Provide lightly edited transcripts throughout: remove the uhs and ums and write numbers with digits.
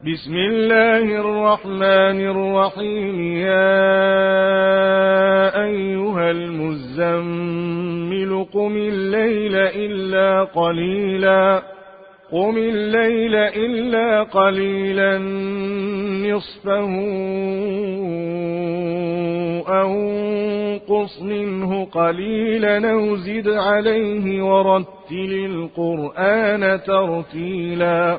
بسم الله الرحمن الرحيم. يا أيها المزمل قم الليل إلا قليلا نصفه أو انقص منه قليلا أو زد عليه ورتل القرآن ترتيلا.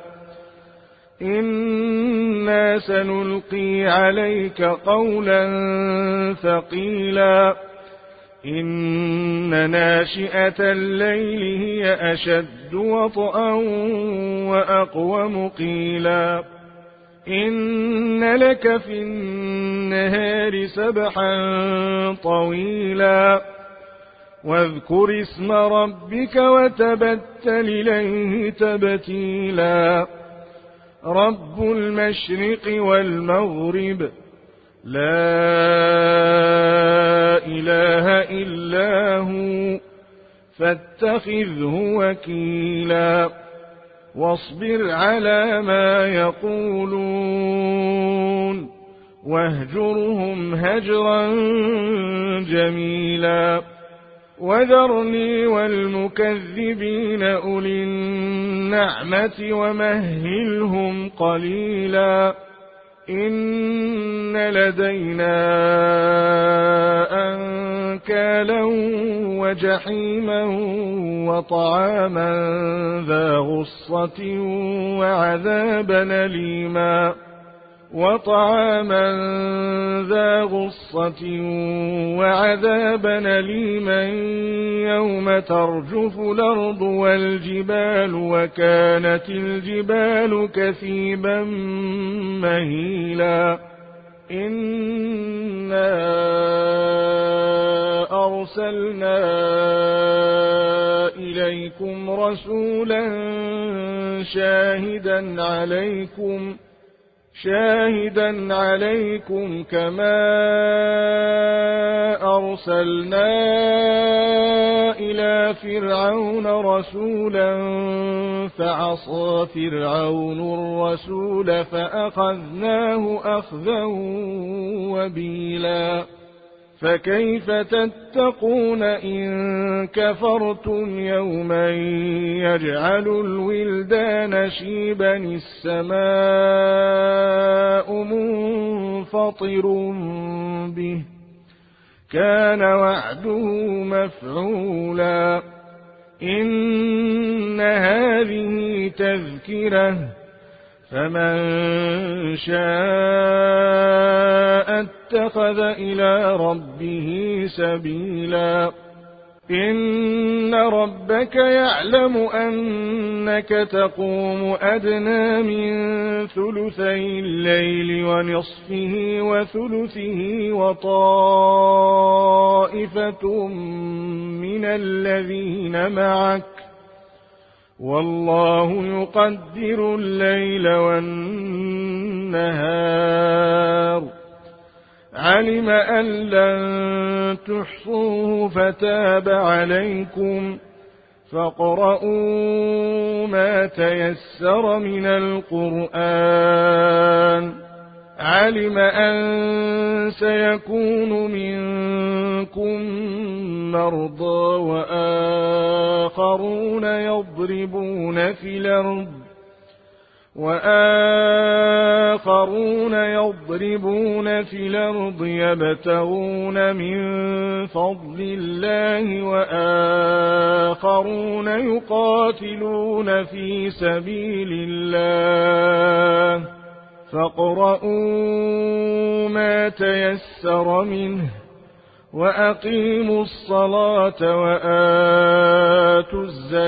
إنا سنلقي عليك قولا ثقيلا. إن ناشئة الليل هي أشد وطئا وأقوم قيلا. إن لك في النهار سبحا طويلا. واذكر اسم ربك وتبتل إليه تبتيلا. رب المشرق والمغرب لا إله إلا هو فاتخذه وكيلا. واصبر على ما يقولون واهجرهم هجرا جميلا. وذرني والمكذبين أولي النعمة ومهلهم قليلا. إن لدينا أنكالا وجحيما وطعاما ذا غصة وعذابا أليما يوم ترجف الأرض والجبال وكانت الجبال كثيبا مهيلا. إنا أرسلنا إليكم رسولا شاهدا عليكم كما أرسلنا إلى فرعون رسولا فعصى فرعون الرسول فأخذناه أخذا وبيلا. فكيف تتقون إن كفرتم يوما يجعل الولدان شيبا السماء منفطر به كان وعده مفعولا. إن هذه تذكرة فمن شاء اتخذ إلى ربه سبيلا. إن ربك يعلم أنك تقوم أدنى من ثلثي الليل ونصفه وثلثه وطائفة من الذين معك والله يقدر الليل والنهار. علم أن لن تحصوه فتاب عليكم فاقرؤوا ما تيسر من القرآن. علم أن سيكون منكم مرضى وآخرون يضربون في الأرض يبتغون من فضل الله وآخرون يقاتلون في سبيل الله فاقرؤوا ما تيسر منه وأقيموا الصلاة وآتوا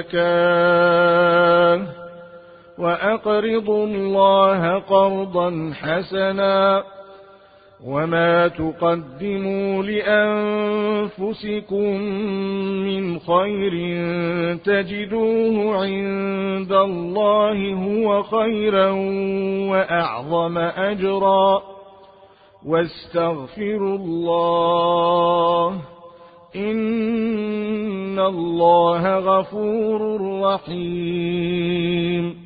الزكاة وأقرضوا الله قرضا حسنا وما تقدموا لأنفسكم من خير تجدوه عند الله هو خيرا وأعظم أجرا واستغفروا الله إن الله غفور رحيم.